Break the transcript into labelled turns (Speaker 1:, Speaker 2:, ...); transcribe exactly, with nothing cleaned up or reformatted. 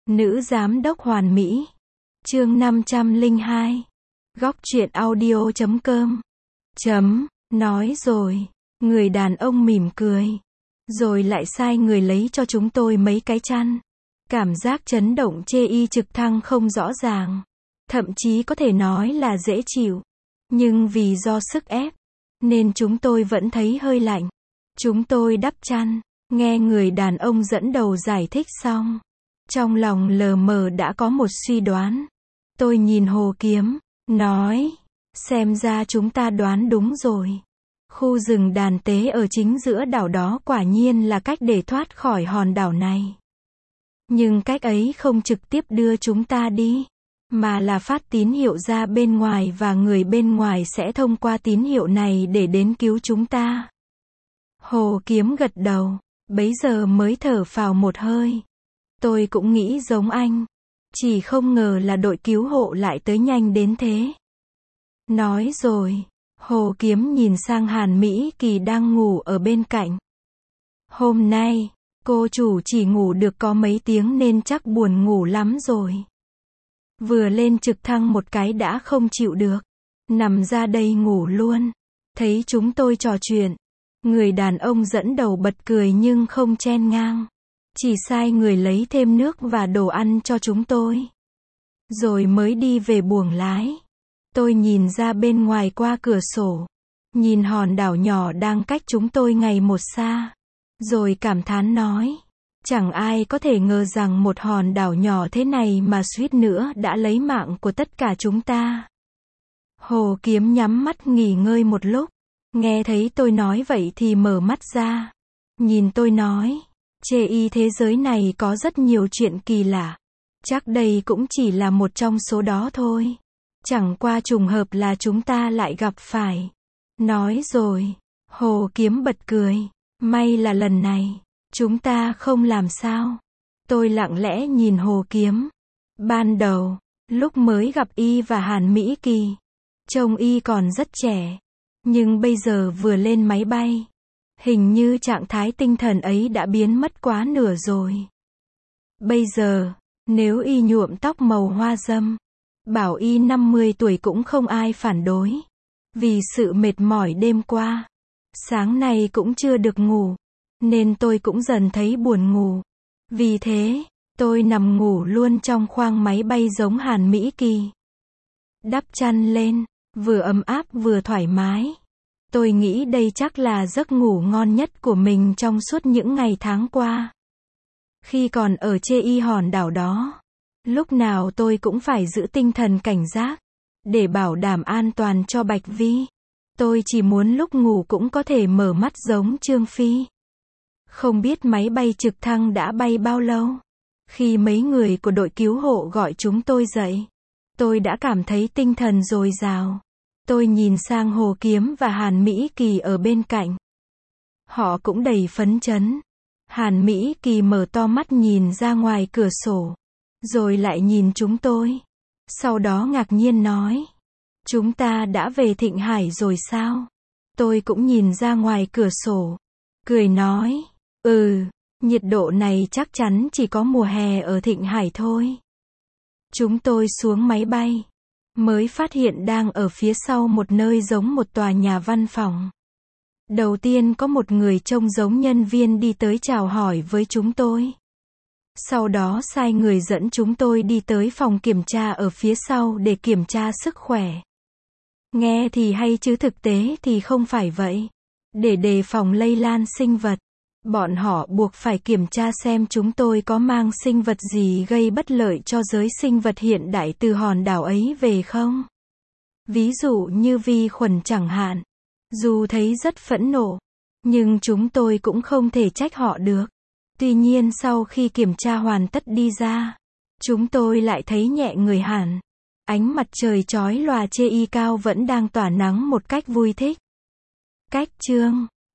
Speaker 1: Nữ giám đốc hoàn mỹ. Chương năm trăm lẻ hai. Góc truyện audio chấm com. Chấm, nói rồi. Người đàn ông mỉm cười. Rồi lại sai người lấy cho chúng tôi mấy cái chăn. Cảm giác chấn động chê y trực thăng không rõ ràng. Thậm chí có thể nói là dễ chịu. Nhưng vì do sức ép, nên chúng tôi vẫn thấy hơi lạnh. Chúng tôi đắp chăn, nghe người đàn ông dẫn đầu giải thích xong. Trong lòng lờ mờ đã có một suy đoán. Tôi nhìn Hồ Kiếm, nói, xem ra chúng ta đoán đúng rồi. Khu rừng đàn tế ở chính giữa đảo đó quả nhiên là cách để thoát khỏi hòn đảo này. Nhưng cách ấy không trực tiếp đưa chúng ta đi, mà là phát tín hiệu ra bên ngoài và người bên ngoài sẽ thông qua tín hiệu này để đến cứu chúng ta. Hồ Kiếm gật đầu, bấy giờ mới thở phào một hơi. Tôi cũng nghĩ giống anh, chỉ không ngờ là đội cứu hộ lại tới nhanh đến thế. Nói rồi, Hồ Kiếm nhìn sang Hàn Mỹ Kỳ đang ngủ ở bên cạnh. Hôm nay, cô chủ chỉ ngủ được có mấy tiếng nên chắc buồn ngủ lắm rồi. Vừa lên trực thăng một cái đã không chịu được, nằm ra đây ngủ luôn. Thấy chúng tôi trò chuyện, người đàn ông dẫn đầu bật cười nhưng không chen ngang. Chỉ sai người lấy thêm nước và đồ ăn cho chúng tôi. Rồi mới đi về buồng lái. Tôi nhìn ra bên ngoài qua cửa sổ. Nhìn hòn đảo nhỏ đang cách chúng tôi ngày một xa. Rồi cảm thán nói. Chẳng ai có thể ngờ rằng một hòn đảo nhỏ thế này mà suýt nữa đã lấy mạng của tất cả chúng ta. Hồ Kiếm nhắm mắt nghỉ ngơi một lúc. Nghe thấy tôi nói vậy thì mở mắt ra. Nhìn tôi nói. Chê y thế giới này có rất nhiều chuyện kỳ lạ. Chắc đây cũng chỉ là một trong số đó thôi. Chẳng qua trùng hợp là chúng ta lại gặp phải. Nói rồi, Hồ Kiếm bật cười. May là lần này, chúng ta không làm sao. Tôi lặng lẽ nhìn Hồ Kiếm. Ban đầu, lúc mới gặp y và Hàn Mỹ Kỳ, trông y còn rất trẻ. Nhưng bây giờ vừa lên máy bay, hình như trạng thái tinh thần ấy đã biến mất quá nửa rồi. Bây giờ, nếu y nhuộm tóc màu hoa dâm, bảo y năm mươi tuổi cũng không ai phản đối. Vì sự mệt mỏi đêm qua, sáng nay cũng chưa được ngủ, nên tôi cũng dần thấy buồn ngủ. Vì thế, tôi nằm ngủ luôn trong khoang máy bay giống Hàn Mỹ Kỳ. Đắp chăn lên, vừa ấm áp vừa thoải mái. Tôi nghĩ đây chắc là giấc ngủ ngon nhất của mình trong suốt những ngày tháng qua. Khi còn ở chê y hòn đảo đó, lúc nào tôi cũng phải giữ tinh thần cảnh giác, để bảo đảm an toàn cho Bạch Vi. Tôi chỉ muốn lúc ngủ cũng có thể mở mắt giống Trương Phi. Không biết máy bay trực thăng đã bay bao lâu. Khi mấy người của đội cứu hộ gọi chúng tôi dậy, tôi đã cảm thấy tinh thần dồi dào. Tôi nhìn sang Hồ Kiếm và Hàn Mỹ Kỳ ở bên cạnh. Họ cũng đầy phấn chấn. Hàn Mỹ Kỳ mở to mắt nhìn ra ngoài cửa sổ. Rồi lại nhìn chúng tôi. Sau đó ngạc nhiên nói. Chúng ta đã về Thịnh Hải rồi sao? Tôi cũng nhìn ra ngoài cửa sổ. Cười nói. Ừ, nhiệt độ này chắc chắn chỉ có mùa hè ở Thịnh Hải thôi. Chúng tôi xuống máy bay. Mới phát hiện đang ở phía sau một nơi giống một tòa nhà văn phòng. Đầu tiên có một người trông giống nhân viên đi tới chào hỏi với chúng tôi. Sau đó sai người dẫn chúng tôi đi tới phòng kiểm tra ở phía sau để kiểm tra sức khỏe. Nghe thì hay chứ thực tế thì không phải vậy. Để đề phòng lây lan sinh vật, bọn họ buộc phải kiểm tra xem chúng tôi có mang sinh vật gì gây bất lợi cho giới sinh vật hiện đại từ hòn đảo ấy về không. Ví dụ như vi khuẩn chẳng hạn. Dù thấy rất phẫn nộ, nhưng chúng tôi cũng không thể trách họ được. Tuy nhiên sau khi kiểm tra hoàn tất đi ra, chúng tôi lại thấy nhẹ người hẳn. Ánh mặt trời chói lòa chê y cao vẫn đang tỏa nắng một cách vui thích. Cách chương